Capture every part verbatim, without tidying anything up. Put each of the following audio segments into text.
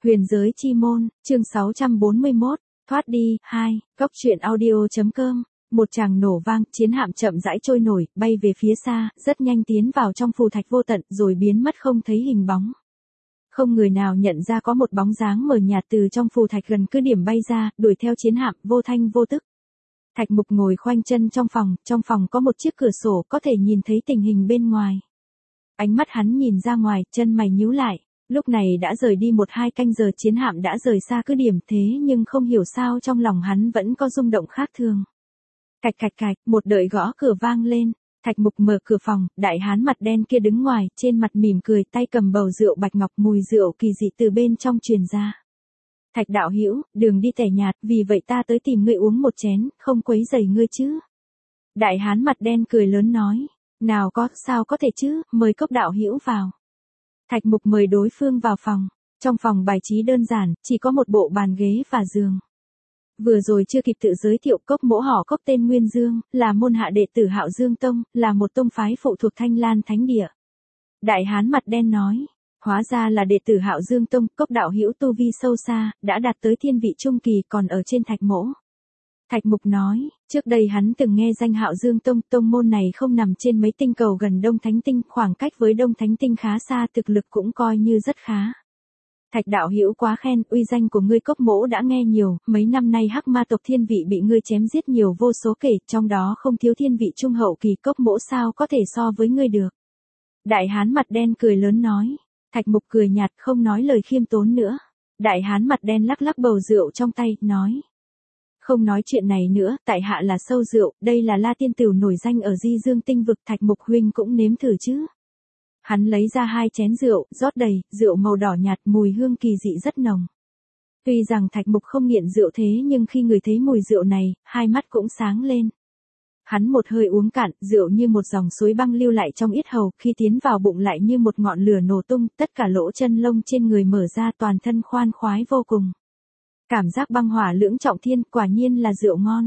Huyền giới chi môn, chương sáu trăm bốn mươi mốt, thoát đi, hai, góc truyện audio.com. Một tràng nổ vang, chiến hạm chậm rãi trôi nổi, bay về phía xa, rất nhanh tiến vào trong phù thạch vô tận, rồi biến mất không thấy hình bóng. Không người nào nhận ra có một bóng dáng mờ nhạt từ trong phù thạch gần cứ điểm bay ra, đuổi theo chiến hạm, vô thanh vô tức. Thạch Mục ngồi khoanh chân trong phòng, trong phòng có một chiếc cửa sổ có thể nhìn thấy tình hình bên ngoài. Ánh mắt hắn nhìn ra ngoài, chân mày nhíu lại. Lúc này đã rời đi một hai canh giờ, chiến hạm đã rời xa cứ điểm, thế nhưng không hiểu sao trong lòng hắn vẫn có rung động khác thường. Cạch cạch cạch, một đợi gõ cửa vang lên. Thạch Mục mở cửa phòng, đại hán mặt đen kia đứng ngoài, trên mặt mỉm cười, tay cầm bầu rượu bạch ngọc, mùi rượu kỳ dị từ bên trong truyền ra. Thạch đạo hữu, đường đi tẻ nhạt, vì vậy ta tới tìm ngươi uống một chén, không quấy rầy ngươi chứ. Đại hán mặt đen cười lớn nói, nào có, sao có thể chứ, mời Cốc đạo hữu vào. Thạch Mục mời đối phương vào phòng. Trong phòng bài trí đơn giản, chỉ có một bộ bàn ghế và giường. Vừa rồi chưa kịp tự giới thiệu, Cốc mỗ họ Cốc tên Nguyên Dương, là môn hạ đệ tử Hạo Dương Tông, là một tông phái phụ thuộc Thanh Lan Thánh Địa. Đại hán mặt đen nói, hóa ra là đệ tử Hạo Dương Tông, Cốc đạo hữu tu vi sâu xa, đã đạt tới thiên vị trung kỳ, còn ở trên Thạch mỗ. Thạch Mục nói, trước đây hắn từng nghe danh Hạo Dương Tông, tông môn này không nằm trên mấy tinh cầu gần Đông Thánh Tinh, khoảng cách với Đông Thánh Tinh khá xa, thực lực cũng coi như rất khá. Thạch đạo hữu quá khen, uy danh của ngươi Cốc mỗ đã nghe nhiều, mấy năm nay Hắc Ma tộc thiên vị bị ngươi chém giết nhiều vô số kể, trong đó không thiếu thiên vị trung hậu kỳ, Cốc mỗ sao có thể so với ngươi được. Đại hán mặt đen cười lớn nói. Thạch Mục cười nhạt, không nói lời khiêm tốn nữa. Đại hán mặt đen lắc lắc bầu rượu trong tay, nói. Không nói chuyện này nữa, tại hạ là Sâu Rượu, đây là La Tiên Tửu nổi danh ở Di Dương Tinh vực, Thạch Mục huynh cũng nếm thử chứ. Hắn lấy ra hai chén rượu, rót đầy, rượu màu đỏ nhạt, mùi hương kỳ dị rất nồng. Tuy rằng Thạch Mục không nghiện rượu thế nhưng khi người thấy mùi rượu này, hai mắt cũng sáng lên. Hắn một hơi uống cạn, rượu như một dòng suối băng lưu lại trong yết hầu, khi tiến vào bụng lại như một ngọn lửa nổ tung, tất cả lỗ chân lông trên người mở ra, toàn thân khoan khoái vô cùng. Cảm giác băng hỏa lưỡng trọng thiên, quả nhiên là rượu ngon.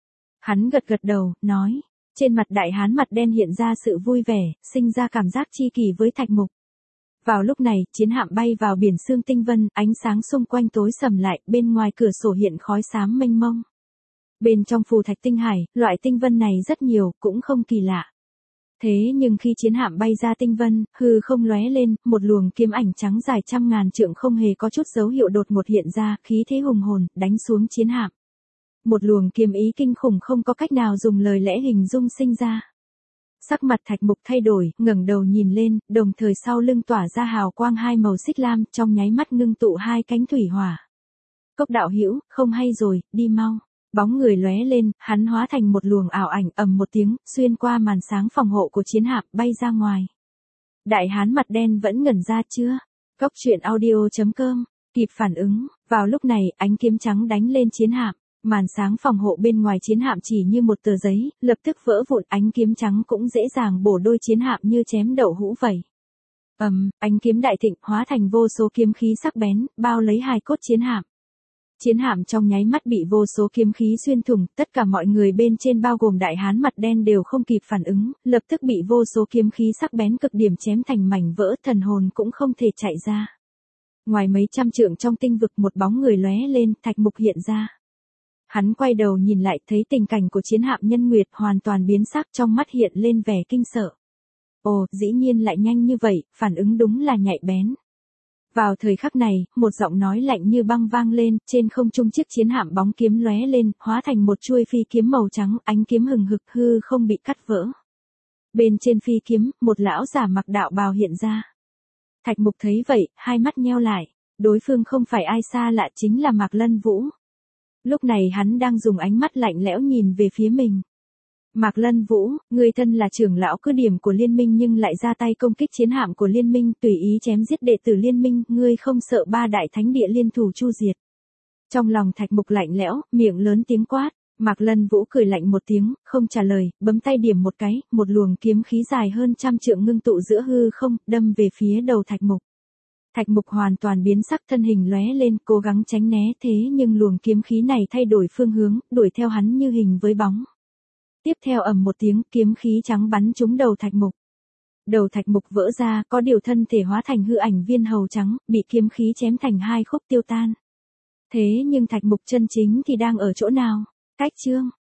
Hắn gật gật đầu, nói. Trên mặt đại hán mặt đen hiện ra sự vui vẻ, sinh ra cảm giác chi kỷ với Thạch Mục. Vào lúc này, chiến hạm bay vào biển sương tinh vân, ánh sáng xung quanh tối sầm lại, bên ngoài cửa sổ hiện khói xám mênh mông. Bên trong phù thạch tinh hải, loại tinh vân này rất nhiều, cũng không kỳ lạ. Thế nhưng khi chiến hạm bay ra tinh vân, hư không lóe lên, một luồng kiếm ảnh trắng dài trăm ngàn trượng không hề có chút dấu hiệu đột ngột hiện ra, khí thế hùng hồn, đánh xuống chiến hạm. Một luồng kiếm ý kinh khủng không có cách nào dùng lời lẽ hình dung sinh ra. Sắc mặt Thạch Mục thay đổi, ngẩng đầu nhìn lên, đồng thời sau lưng tỏa ra hào quang hai màu xích lam, trong nháy mắt ngưng tụ hai cánh thủy hỏa. Cốc đạo hữu, không hay rồi, đi mau. Bóng người lóe lên, hắn hóa thành một luồng ảo ảnh, ầm một tiếng, xuyên qua màn sáng phòng hộ của chiến hạm, bay ra ngoài. Đại hán mặt đen vẫn ngẩn ra chưa? Góc truyện audio.com, kịp phản ứng, vào lúc này, ánh kiếm trắng đánh lên chiến hạm, màn sáng phòng hộ bên ngoài chiến hạm chỉ như một tờ giấy, lập tức vỡ vụn, ánh kiếm trắng cũng dễ dàng bổ đôi chiến hạm như chém đậu hũ vậy. Ầm, ánh kiếm đại thịnh, hóa thành vô số kiếm khí sắc bén, bao lấy hài cốt chiến hạm. Chiến hạm trong nháy mắt bị vô số kiếm khí xuyên thủng, tất cả mọi người bên trên bao gồm đại hán mặt đen đều không kịp phản ứng, lập tức bị vô số kiếm khí sắc bén cực điểm chém thành mảnh vỡ, thần hồn cũng không thể chạy ra. Ngoài mấy trăm trượng trong tinh vực, một bóng người lóe lên, Thạch Mục hiện ra. Hắn quay đầu nhìn lại, thấy tình cảnh của chiến hạm Nhân Nguyệt hoàn toàn biến sắc, trong mắt hiện lên vẻ kinh sợ. Ồ, dĩ nhiên lại nhanh như vậy, phản ứng đúng là nhạy bén. Vào thời khắc này, một giọng nói lạnh như băng vang lên, trên không trung chiếc chiến hạm bóng kiếm lóe lên, hóa thành một chuôi phi kiếm màu trắng, ánh kiếm hừng hực, hư không bị cắt vỡ. Bên trên phi kiếm, một lão giả mặc đạo bào hiện ra. Thạch Mục thấy vậy, hai mắt nheo lại, đối phương không phải ai xa lạ, chính là Mạc Lân Vũ. Lúc này hắn đang dùng ánh mắt lạnh lẽo nhìn về phía mình. Mạc Lân Vũ, ngươi thân là trưởng lão cứ điểm của liên minh nhưng lại ra tay công kích chiến hạm của liên minh, tùy ý chém giết đệ tử liên minh, ngươi không sợ ba đại thánh địa liên thủ chu diệt. Trong lòng Thạch Mục lạnh lẽo, miệng lớn tiếng quát. Mạc Lân Vũ cười lạnh một tiếng, không trả lời, bấm tay điểm một cái, một luồng kiếm khí dài hơn trăm trượng ngưng tụ giữa hư không, đâm về phía đầu Thạch Mục. Thạch Mục hoàn toàn biến sắc, thân hình lóe lên, cố gắng tránh né, thế nhưng luồng kiếm khí này thay đổi phương hướng, đuổi theo hắn như hình với bóng. Tiếp theo ầm một tiếng, kiếm khí trắng bắn trúng đầu Thạch Mục. Đầu thạch mục vỡ ra, có điều thân thể hóa thành hư ảnh viên hầu trắng, bị kiếm khí chém thành hai khúc tiêu tan. Thế nhưng thạch mục chân chính thì đang ở chỗ nào? Cách chương